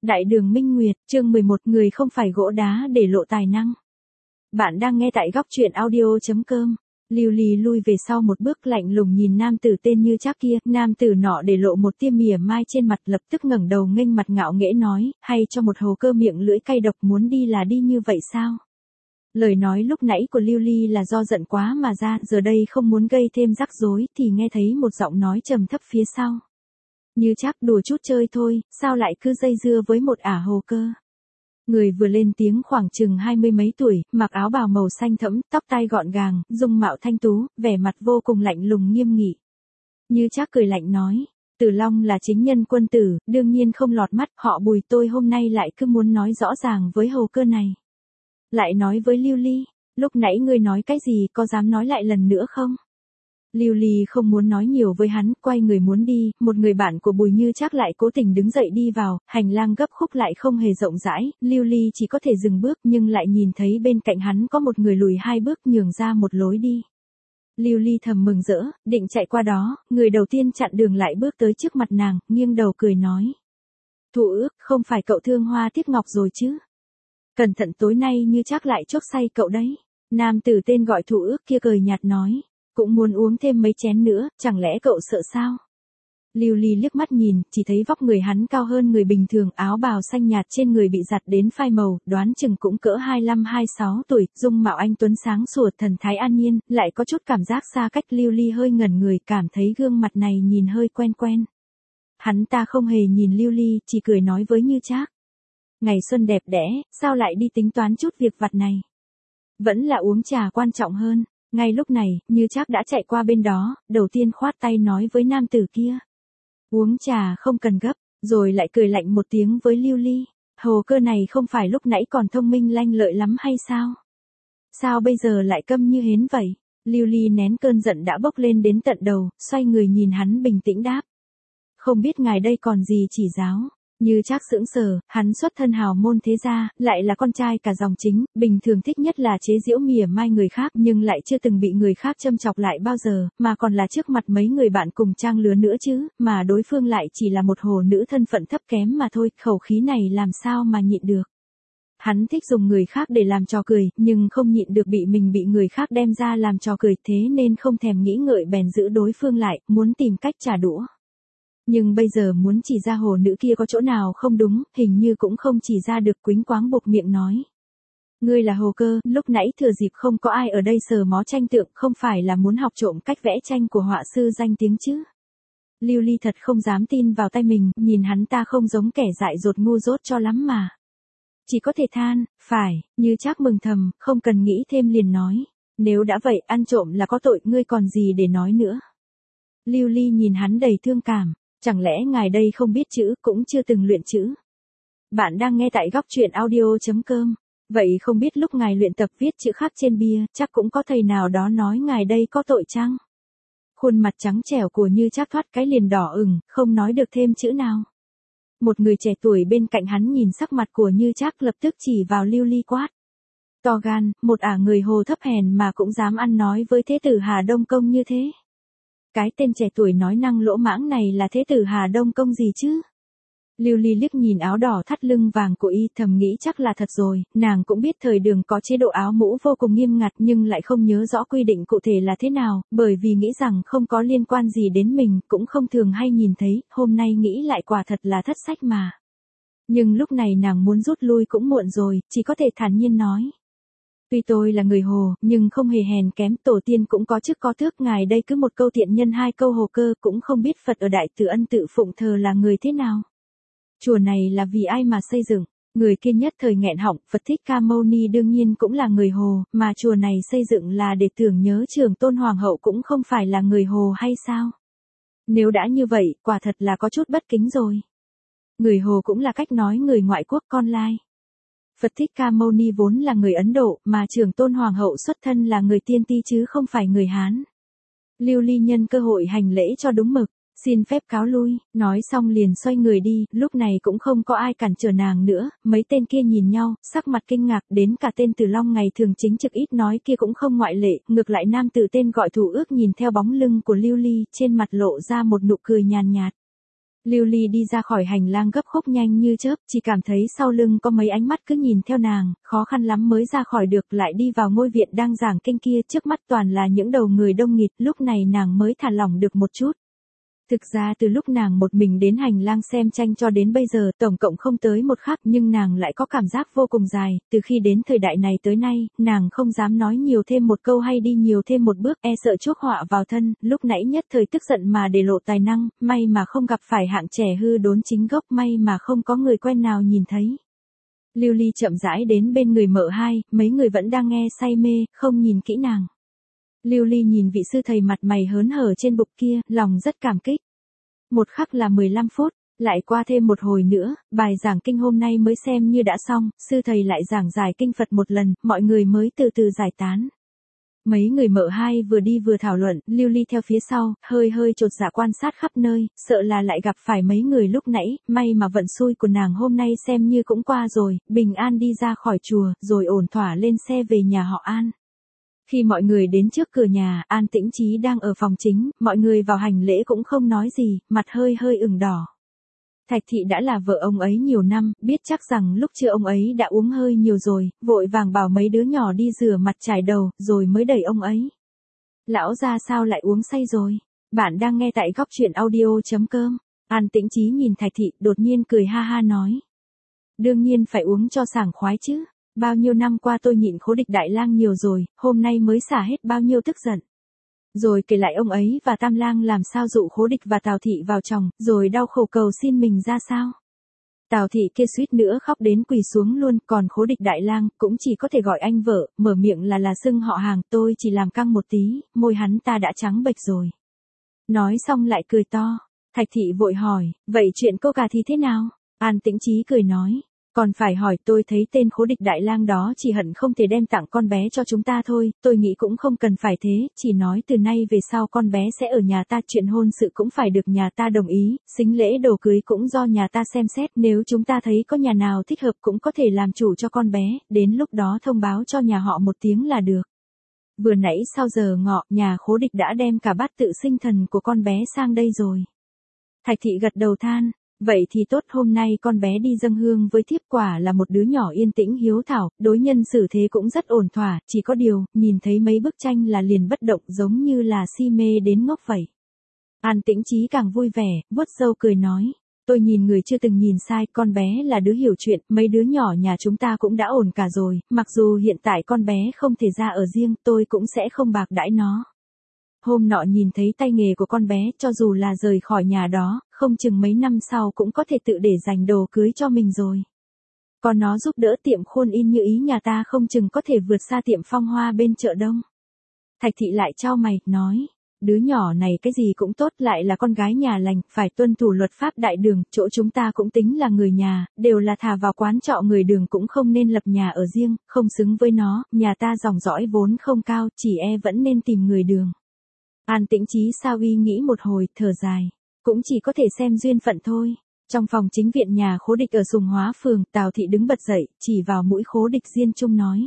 Đại đường Minh Nguyệt, chương 11, người không phải gỗ đá để lộ tài năng. Bạn đang nghe tại góc truyện audio.com. Lưu Ly lui về sau một bước, lạnh lùng nhìn nam tử tên Như Trác kia. Nam tử nọ để lộ một tia mỉa mai trên mặt, lập tức ngẩng đầu nghênh mặt ngạo nghễ nói, hay cho một hồ cơ miệng lưỡi cay độc, muốn đi là đi như vậy sao? Lời nói lúc nãy của Lưu Ly là do giận quá mà ra, giờ đây không muốn gây thêm rắc rối, thì nghe thấy một giọng nói trầm thấp phía sau. Như Trác, đùa chút chơi thôi, sao lại cứ dây dưa với một ả hồ cơ? Người vừa lên tiếng khoảng chừng 20 mấy tuổi, mặc áo bào màu xanh thẫm, tóc tai gọn gàng, dung mạo thanh tú, vẻ mặt vô cùng lạnh lùng nghiêm nghị. Như Trác cười lạnh nói, Tử Long là chính nhân quân tử, đương nhiên không lọt mắt, họ Bùi tôi hôm nay lại cứ muốn nói rõ ràng với hồ cơ này. Lại nói với Lưu Ly, lúc nãy ngươi nói cái gì, có dám nói lại lần nữa không? Lưu Ly không muốn nói nhiều với hắn, quay người muốn đi, một người bạn của Bùi Như Trác lại cố tình đứng dậy đi vào, hành lang gấp khúc lại không hề rộng rãi, Lưu Ly chỉ có thể dừng bước nhưng lại nhìn thấy bên cạnh hắn có một người lùi hai bước nhường ra một lối đi. Lưu Ly thầm mừng rỡ, định chạy qua đó, người đầu tiên chặn đường lại bước tới trước mặt nàng, nghiêng đầu cười nói. Thủ Ước, không phải cậu thương hoa tiếc ngọc rồi chứ? Cẩn thận tối nay Như Trác lại chốc say cậu đấy. Nam tử tên gọi Thủ Ước kia cười nhạt nói. Cũng muốn uống thêm mấy chén nữa, chẳng lẽ cậu sợ sao? Lưu Ly liếc mắt nhìn, chỉ thấy vóc người hắn cao hơn người bình thường, áo bào xanh nhạt trên người bị giặt đến phai màu, đoán chừng cũng cỡ 25-26 tuổi, dung mạo anh tuấn sáng sủa, thần thái an nhiên, lại có chút cảm giác xa cách. Lưu Ly hơi ngẩn người, cảm thấy gương mặt này nhìn hơi quen quen. Hắn ta không hề nhìn Lưu Ly, chỉ cười nói với Như Trác. Ngày xuân đẹp đẽ, sao lại đi tính toán chút việc vặt này? Vẫn là uống trà quan trọng hơn. Ngay lúc này, Như Trác đã chạy qua bên đó, đầu tiên khoát tay nói với nam tử kia. Uống trà không cần gấp, rồi lại cười lạnh một tiếng với Lưu Ly. Hồ cơ này không phải lúc nãy còn thông minh lanh lợi lắm hay sao? Sao bây giờ lại câm như hến vậy? Lưu Ly nén cơn giận đã bốc lên đến tận đầu, xoay người nhìn hắn bình tĩnh đáp. Không biết ngài đây còn gì chỉ giáo? Như Trác sững sờ, hắn xuất thân hào môn thế gia, lại là con trai cả dòng chính, bình thường thích nhất là chế giễu mỉa mai người khác, nhưng lại chưa từng bị người khác châm chọc lại bao giờ, mà còn là trước mặt mấy người bạn cùng trang lứa nữa chứ, mà đối phương lại chỉ là một hồ nữ thân phận thấp kém mà thôi, khẩu khí này làm sao mà nhịn được. Hắn thích dùng người khác để làm trò cười, nhưng không nhịn được bị người khác đem ra làm trò cười, thế nên không thèm nghĩ ngợi bèn giữ đối phương lại, muốn tìm cách trả đũa. Nhưng bây giờ muốn chỉ ra hồ nữ kia có chỗ nào không đúng, hình như cũng không chỉ ra được, quýnh quáng buộc miệng nói. Ngươi là hồ cơ, lúc nãy thừa dịp không có ai ở đây sờ mó tranh tượng, không phải là muốn học trộm cách vẽ tranh của họa sư danh tiếng chứ? Lưu Ly thật không dám tin vào tay mình, nhìn hắn ta không giống kẻ dại dột ngu dốt cho lắm mà. Chỉ có thể than, phải, Như Trác mừng thầm, không cần nghĩ thêm liền nói. Nếu đã vậy, ăn trộm là có tội, ngươi còn gì để nói nữa? Lưu Ly nhìn hắn đầy thương cảm. Chẳng lẽ ngài đây không biết chữ, cũng chưa từng luyện chữ? Bạn đang nghe tại góc truyện audio.com. Vậy không biết lúc ngài luyện tập viết chữ khắc trên bia, chắc cũng có thầy nào đó nói ngài đây có tội chăng? Khuôn mặt trắng trẻo của Như Trác thoát cái liền đỏ ửng, không nói được thêm chữ nào. Một người trẻ tuổi bên cạnh hắn nhìn sắc mặt của Như Trác lập tức chỉ vào Lưu Ly quát. To gan, một ả người hồ thấp hèn mà cũng dám ăn nói với thế tử Hà Đông Công như thế. Cái tên trẻ tuổi nói năng lỗ mãng này là thế tử Hà Đông Công gì chứ? Lưu Ly liếc nhìn áo đỏ thắt lưng vàng của y, thầm nghĩ chắc là thật rồi, nàng cũng biết thời Đường có chế độ áo mũ vô cùng nghiêm ngặt nhưng lại không nhớ rõ quy định cụ thể là thế nào, bởi vì nghĩ rằng không có liên quan gì đến mình, cũng không thường hay nhìn thấy, hôm nay nghĩ lại quả thật là thất sách mà. Nhưng lúc này nàng muốn rút lui cũng muộn rồi, chỉ có thể thản nhiên nói. Tuy tôi là người hồ, nhưng không hề hèn kém, tổ tiên cũng có chức có thước, ngài đây cứ một câu tiện nhân hai câu hồ cơ, cũng không biết Phật ở Đại Từ Ân tự phụng thờ là người thế nào. Chùa này là vì ai mà xây dựng? Người kia nhất thời nghẹn họng, Phật Thích Ca Mâu Ni đương nhiên cũng là người hồ, mà chùa này xây dựng là để tưởng nhớ Trường Tôn Hoàng hậu cũng không phải là người hồ hay sao? Nếu đã như vậy, quả thật là có chút bất kính rồi. Người hồ cũng là cách nói người ngoại quốc con lai. Phật Thích Ca Mâu Ni vốn là người Ấn Độ, mà Trường Tôn Hoàng hậu xuất thân là người Tiên Ti chứ không phải người Hán. Lưu Ly nhân cơ hội hành lễ cho đúng mực, xin phép cáo lui, nói xong liền xoay người đi, lúc này cũng không có ai cản trở nàng nữa, mấy tên kia nhìn nhau, sắc mặt kinh ngạc, đến cả tên Tử Long ngày thường chính trực ít nói kia cũng không ngoại lệ, ngược lại nam tử tên gọi Thủ Ước nhìn theo bóng lưng của Lưu Ly, trên mặt lộ ra một nụ cười nhàn nhạt. Lưu Ly đi ra khỏi hành lang gấp khúc nhanh như chớp, chỉ cảm thấy sau lưng có mấy ánh mắt cứ nhìn theo nàng, khó khăn lắm mới ra khỏi được, lại đi vào ngôi viện đang giảng kinh kia, trước mắt toàn là những đầu người đông nghịt, lúc này nàng mới thả lỏng được một chút. Thực ra từ lúc nàng một mình đến hành lang xem tranh cho đến bây giờ tổng cộng không tới một khắc, nhưng nàng lại có cảm giác vô cùng dài, từ khi đến thời đại này tới nay, nàng không dám nói nhiều thêm một câu hay đi nhiều thêm một bước, e sợ chuốc họa vào thân, lúc nãy nhất thời tức giận mà để lộ tài năng, may mà không gặp phải hạng trẻ hư đốn chính gốc, may mà không có người quen nào nhìn thấy. Lưu Ly chậm rãi đến bên người mợ hai, mấy người vẫn đang nghe say mê, không nhìn kỹ nàng. Lưu Ly nhìn vị sư thầy mặt mày hớn hở trên bục kia, lòng rất cảm kích. Một khắc là 15 phút, lại qua thêm một hồi nữa, bài giảng kinh hôm nay mới xem như đã xong, sư thầy lại giảng giải kinh Phật một lần, mọi người mới từ từ giải tán. Mấy người mợ hai vừa đi vừa thảo luận, Lưu Ly theo phía sau, hơi chột dạ quan sát khắp nơi, sợ là lại gặp phải mấy người lúc nãy, may mà vận xui của nàng hôm nay xem như cũng qua rồi, bình an đi ra khỏi chùa, rồi ổn thỏa lên xe về nhà họ An. Khi mọi người đến trước cửa nhà, An Tĩnh Chí đang ở phòng chính, mọi người vào hành lễ cũng không nói gì, mặt hơi ửng đỏ. Thạch Thị đã là vợ ông ấy nhiều năm, biết chắc rằng lúc chưa ông ấy đã uống hơi nhiều rồi, vội vàng bảo mấy đứa nhỏ đi rửa mặt chải đầu, rồi mới đẩy ông ấy. Lão gia sao lại uống say rồi? Bạn đang nghe tại góc truyện audio.com. An Tĩnh Chí nhìn Thạch Thị, đột nhiên cười ha ha nói. Đương nhiên phải uống cho sảng khoái chứ. Bao nhiêu năm qua tôi nhịn Khố Địch Đại Lang nhiều rồi, hôm nay mới xả hết bao nhiêu tức giận. Rồi kể lại ông ấy và Tam Lang làm sao dụ Khố Địch và Tào Thị vào chồng, rồi đau khổ cầu xin mình ra sao. Tào Thị kia suýt nữa khóc đến quỳ xuống luôn, còn Khố Địch Đại Lang cũng chỉ có thể gọi anh vợ, mở miệng là xưng họ hàng, tôi chỉ làm căng một tí, môi hắn ta đã trắng bệch rồi. Nói xong lại cười to. Thạch Thị vội hỏi, vậy chuyện cô cả thì thế nào? An Tĩnh Chí cười nói. Còn phải hỏi, tôi thấy tên Khố Địch Đại Lang đó chỉ hận không thể đem tặng con bé cho chúng ta thôi, tôi nghĩ cũng không cần phải thế, chỉ nói từ nay về sau con bé sẽ ở nhà ta, chuyện hôn sự cũng phải được nhà ta đồng ý, sính lễ đồ cưới cũng do nhà ta xem xét, nếu chúng ta thấy có nhà nào thích hợp cũng có thể làm chủ cho con bé, đến lúc đó thông báo cho nhà họ một tiếng là được. Vừa nãy sau giờ ngọ, nhà Khố Địch đã đem cả bát tự sinh thần của con bé sang đây rồi. Thạch Thị gật đầu than. Vậy thì tốt, hôm nay con bé đi dâng hương với thiếp, quả là một đứa nhỏ yên tĩnh hiếu thảo, đối nhân xử thế cũng rất ổn thỏa, chỉ có điều, nhìn thấy mấy bức tranh là liền bất động, giống như là si mê đến ngốc vậy. An Tĩnh Chí càng vui vẻ, vuốt râu cười nói, tôi nhìn người chưa từng nhìn sai, con bé là đứa hiểu chuyện, mấy đứa nhỏ nhà chúng ta cũng đã ổn cả rồi, mặc dù hiện tại con bé không thể ra ở riêng, tôi cũng sẽ không bạc đãi nó. Hôm nọ nhìn thấy tay nghề của con bé, cho dù là rời khỏi nhà đó, không chừng mấy năm sau cũng có thể tự để dành đồ cưới cho mình rồi. Còn nó giúp đỡ tiệm khuôn in như ý nhà ta không chừng có thể vượt xa tiệm Phong Hoa bên chợ Đông. Thạch Thị lại chau mày, nói, đứa nhỏ này cái gì cũng tốt, lại là con gái nhà lành, phải tuân thủ luật pháp đại đường, chỗ chúng ta cũng tính là người nhà, đều là thà vào quán trọ người đường cũng không nên lập nhà ở riêng, không xứng với nó, nhà ta dòng dõi vốn không cao, chỉ vẫn nên tìm người đường. An Tĩnh Chí sao uy nghĩ một hồi, thở dài. Cũng chỉ có thể xem duyên phận thôi. Trong phòng chính viện nhà Khố Địch ở Sùng Hóa phường, Tào Thị đứng bật dậy, chỉ vào mũi Khố Địch Diên Trung nói.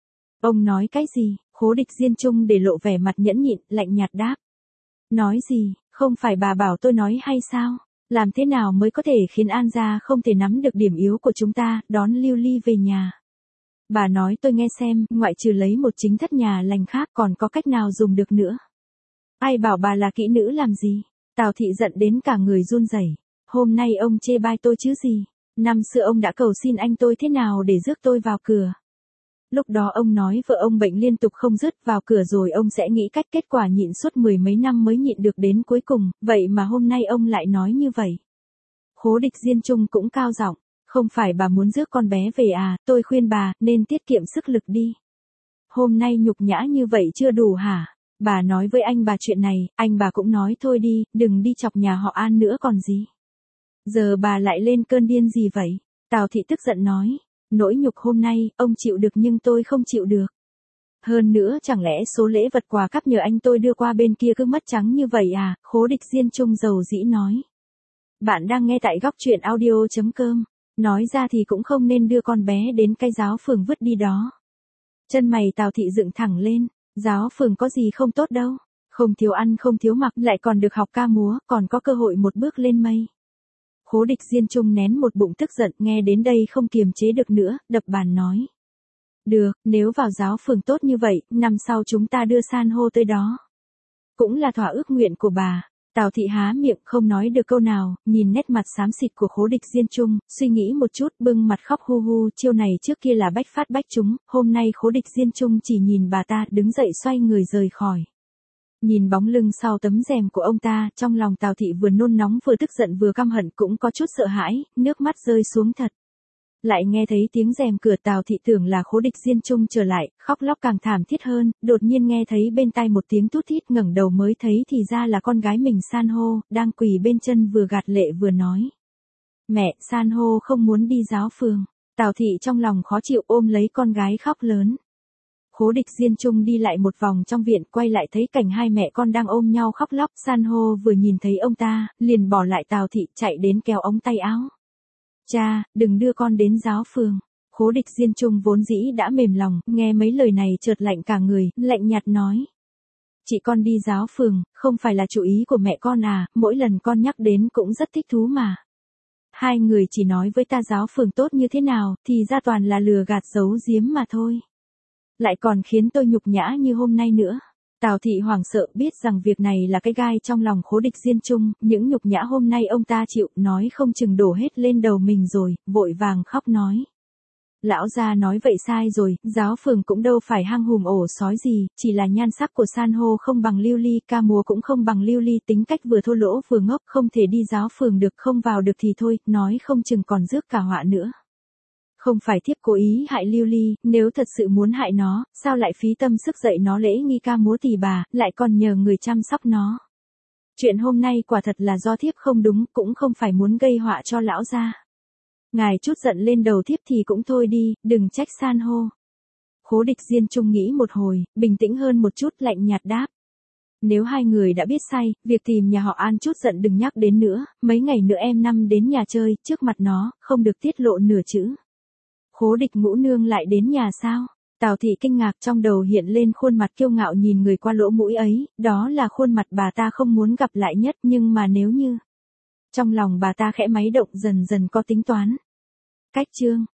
Ông nói cái gì? Khố Địch Diên Trung để lộ vẻ mặt nhẫn nhịn, lạnh nhạt đáp. Nói gì, không phải bà bảo tôi nói hay sao? Làm thế nào mới có thể khiến An gia không thể nắm được điểm yếu của chúng ta, đón Lưu Ly về nhà? Bà nói tôi nghe xem, ngoại trừ lấy một chính thất nhà lành khác còn có cách nào dùng được nữa? Ai bảo bà là kỹ nữ làm gì? Tào Thị giận đến cả người run rẩy. Hôm nay ông chê bai tôi chứ gì? Năm xưa ông đã cầu xin anh tôi thế nào để rước tôi vào cửa? Lúc đó ông nói vợ ông bệnh liên tục không dứt, vào cửa rồi ông sẽ nghĩ cách, kết quả nhịn suốt 10 mấy năm mới nhịn được đến cuối cùng, vậy mà hôm nay ông lại nói như vậy. Khố Địch Diên Trung cũng cao giọng, không phải bà muốn rước con bé về à, tôi khuyên bà nên tiết kiệm sức lực đi. Hôm nay nhục nhã như vậy chưa đủ hả? Bà nói với anh bà chuyện này, anh bà cũng nói thôi đi, đừng đi chọc nhà họ An nữa còn gì. Giờ bà lại lên cơn điên gì vậy? Tào Thị tức giận nói, nỗi nhục hôm nay, ông chịu được nhưng tôi không chịu được. Hơn nữa chẳng lẽ số lễ vật quà cắp nhờ anh tôi đưa qua bên kia cứ mất trắng như vậy à? Khố Địch Diên Trung dầu dĩ nói. Bạn đang nghe tại góc truyện audio.com. Nói ra thì cũng không nên đưa con bé đến cái giáo phường vứt đi đó. Chân mày Tào Thị dựng thẳng lên. Giáo phường có gì không tốt đâu, không thiếu ăn không thiếu mặc, lại còn được học ca múa, còn có cơ hội một bước lên mây. Khố Địch Diên Trung nén một bụng tức giận, nghe đến đây không kiềm chế được nữa, đập bàn nói. Được, nếu vào giáo phường tốt như vậy, năm sau chúng ta đưa san hô tới đó. Cũng là thỏa ước nguyện của bà. Tào thị há miệng không nói được câu nào, nhìn nét mặt xám xịt của Khố Địch Diên Trung, suy nghĩ một chút, bưng mặt khóc hu hu, chiêu này trước kia là bách phát bách trúng, hôm nay Khố Địch Diên Trung chỉ nhìn bà ta, đứng dậy xoay người rời khỏi. Nhìn bóng lưng sau tấm rèm của ông ta, trong lòng Tào thị vừa nôn nóng vừa tức giận vừa căm hận, cũng có chút sợ hãi, nước mắt rơi xuống thật. Lại nghe thấy tiếng rèm cửa, Tào thị tưởng là Khố Địch Diên Trung trở lại, khóc lóc càng thảm thiết hơn, đột nhiên nghe thấy bên tai một tiếng thút thít, ngẩng đầu mới thấy thì ra là con gái mình San hô, đang quỳ bên chân vừa gạt lệ vừa nói. Mẹ, San hô không muốn đi giáo phường. Tào thị trong lòng khó chịu ôm lấy con gái khóc lớn. Khố Địch Diên Trung đi lại một vòng trong viện, quay lại thấy cảnh hai mẹ con đang ôm nhau khóc lóc, San hô vừa nhìn thấy ông ta, liền bỏ lại Tào thị, chạy đến kéo ống tay áo. Cha, đừng đưa con đến giáo phường. Khố Địch Diên Trung vốn dĩ đã mềm lòng, nghe mấy lời này chợt lạnh cả người, lạnh nhạt nói. Chị con đi giáo phường, không phải là chủ ý của mẹ con à, mỗi lần con nhắc đến cũng rất thích thú mà. Hai người chỉ nói với ta giáo phường tốt như thế nào, thì ra toàn là lừa gạt giấu giếm mà thôi. Lại còn khiến tôi nhục nhã như hôm nay nữa. Tào thị hoảng sợ, biết rằng việc này là cái gai trong lòng Khố Địch Diên Trung, những nhục nhã hôm nay ông ta chịu, nói không chừng đổ hết lên đầu mình rồi, vội vàng khóc nói. Lão gia nói vậy sai rồi, giáo phường cũng đâu phải hang hùm ổ sói gì, chỉ là nhan sắc của san hô không bằng Lưu Ly, ca múa cũng không bằng Lưu Ly, tính cách vừa thô lỗ vừa ngốc, không thể đi giáo phường được, không vào được thì thôi, nói không chừng còn rước cả họa nữa. Không phải thiếp cố ý hại Lưu Ly, nếu thật sự muốn hại nó, sao lại phí tâm sức dạy nó lễ nghi ca múa tỳ bà, lại còn nhờ người chăm sóc nó. Chuyện hôm nay quả thật là do thiếp không đúng, cũng không phải muốn gây họa cho lão gia. Ngài chút giận lên đầu thiếp thì cũng thôi đi, đừng trách san hô. Khố Địch Diên Trung nghĩ một hồi, bình tĩnh hơn một chút, lạnh nhạt đáp. Nếu hai người đã biết sai, việc tìm nhà họ An chút giận đừng nhắc đến nữa, mấy ngày nữa em năm đến nhà chơi, trước mặt nó, không được tiết lộ nửa chữ. Khố Địch Ngũ nương lại đến nhà sao? Tào thị kinh ngạc, trong đầu hiện lên khuôn mặt kiêu ngạo nhìn người qua lỗ mũi ấy, đó là khuôn mặt bà ta không muốn gặp lại nhất, nhưng mà nếu như... Trong lòng bà ta khẽ máy động, dần dần có tính toán. Cách chương